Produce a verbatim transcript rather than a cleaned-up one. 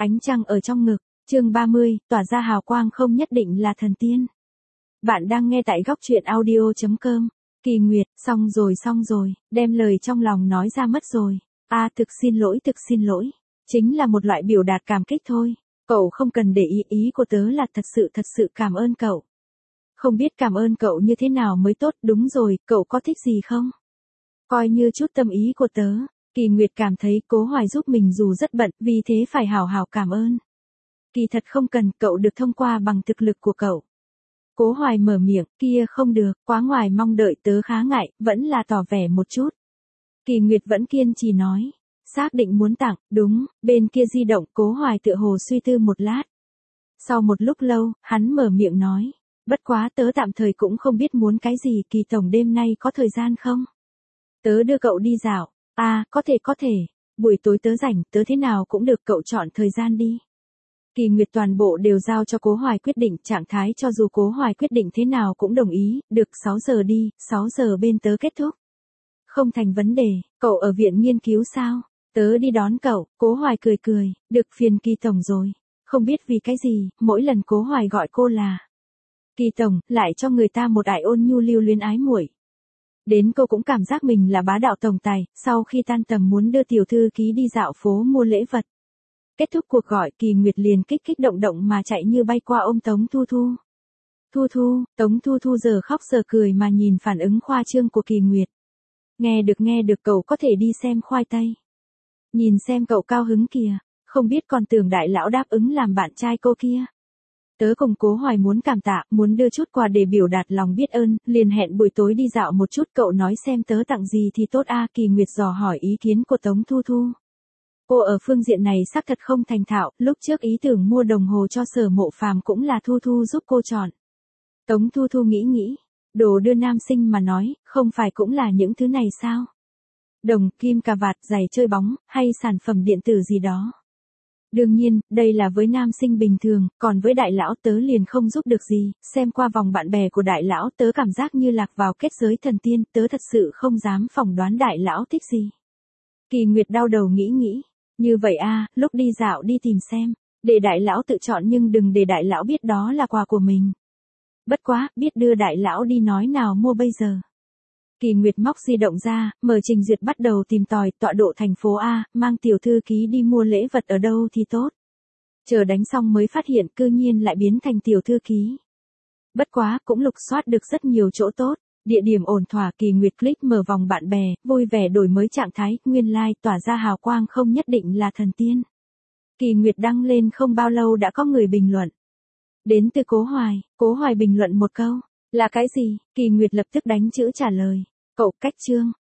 Ánh trăng ở trong ngực, chương ba mươi, tỏa ra hào quang không nhất định là thần tiên. Bạn đang nghe tại góc truyện audio chấm com. Kỳ Nguyệt, xong rồi xong rồi, đem lời trong lòng nói ra mất rồi. A à, thực xin lỗi thực xin lỗi. Chính là một loại biểu đạt cảm kích thôi. Cậu không cần để ý, ý của tớ là thật sự thật sự cảm ơn cậu. Không biết cảm ơn cậu như thế nào mới tốt, đúng rồi, cậu có thích gì không? Coi như chút tâm ý của tớ. Kỳ Nguyệt cảm thấy Cố Hoài giúp mình dù rất bận, vì thế phải hào hào cảm ơn. Kỳ thật không cần, cậu được thông qua bằng thực lực của cậu. Cố Hoài mở miệng, kia không được, quá ngoài mong đợi, tớ khá ngại, vẫn là tỏ vẻ một chút. Kỳ Nguyệt vẫn kiên trì nói, xác định muốn tặng, đúng, bên kia di động, Cố Hoài tựa hồ suy tư một lát. Sau một lúc lâu, hắn mở miệng nói, bất quá tớ tạm thời cũng không biết muốn cái gì, Kỳ tổng đêm nay có thời gian không? Tớ đưa cậu đi dạo. À, có thể có thể, buổi tối tớ rảnh, tớ thế nào cũng được, cậu chọn thời gian đi. Kỳ Nguyệt toàn bộ đều giao cho Cố Hoài quyết định, trạng thái cho dù Cố Hoài quyết định thế nào cũng đồng ý, được sáu giờ đi, sáu giờ bên tớ kết thúc. Không thành vấn đề, cậu ở viện nghiên cứu sao? Tớ đi đón cậu, Cố Hoài cười cười, được phiền Kỳ tổng rồi. Không biết vì cái gì, mỗi lần Cố Hoài gọi cô là Kỳ tổng, lại cho người ta một ải ôn nhu lưu luyến ái muội. Đến cô cũng cảm giác mình là bá đạo tổng tài, sau khi tan tầm muốn đưa tiểu thư ký đi dạo phố mua lễ vật. Kết thúc cuộc gọi, Kỳ Nguyệt liền kích kích động động mà chạy như bay qua ôm Tống Thu Thu. Thu Thu, Tống Thu Thu giờ khóc giờ cười mà nhìn phản ứng khoa trương của Kỳ Nguyệt. Nghe được nghe được, cậu có thể đi xem khoai tây. Nhìn xem cậu cao hứng kìa, không biết còn tưởng đại lão đáp ứng làm bạn trai cô kia. Tớ cùng Cố Hoài muốn cảm tạ, muốn đưa chút quà để biểu đạt lòng biết ơn, liền hẹn buổi tối đi dạo một chút, cậu nói xem tớ tặng gì thì tốt a. Kỳ Nguyệt dò hỏi ý kiến của Tống Thu Thu. Cô ở phương diện này xác thật không thành thạo, lúc trước ý tưởng mua đồng hồ cho Sở Mộ Phàm cũng là Thu Thu giúp cô chọn. Tống Thu Thu nghĩ nghĩ, đồ đưa nam sinh mà nói, không phải cũng là những thứ này sao? Đồng, kim cà vạt, giày chơi bóng, hay sản phẩm điện tử gì đó. Đương nhiên, đây là với nam sinh bình thường, còn với đại lão tớ liền không giúp được gì, xem qua vòng bạn bè của đại lão tớ cảm giác như lạc vào kết giới thần tiên, tớ thật sự không dám phỏng đoán đại lão thích gì. Kỳ Nguyệt đau đầu nghĩ nghĩ, như vậy a, lúc đi dạo đi tìm xem, để đại lão tự chọn nhưng đừng để đại lão biết đó là quà của mình. Bất quá, biết đưa đại lão đi nói nào mua bây giờ. Kỳ Nguyệt móc di động ra, mở trình duyệt bắt đầu tìm tòi, tọa độ thành phố A, mang tiểu thư ký đi mua lễ vật ở đâu thì tốt. Chờ đánh xong mới phát hiện cư nhiên lại biến thành tiểu thư ký. Bất quá, cũng lục soát được rất nhiều chỗ tốt, địa điểm ổn thỏa. Kỳ Nguyệt click mở vòng bạn bè, vui vẻ đổi mới trạng thái, nguyên like tỏa ra hào quang không nhất định là thần tiên. Kỳ Nguyệt đăng lên không bao lâu đã có người bình luận. Đến từ Cố Hoài, Cố Hoài bình luận một câu, là cái gì? Kỳ Nguyệt lập tức đánh chữ trả lời. Cậu cách chương,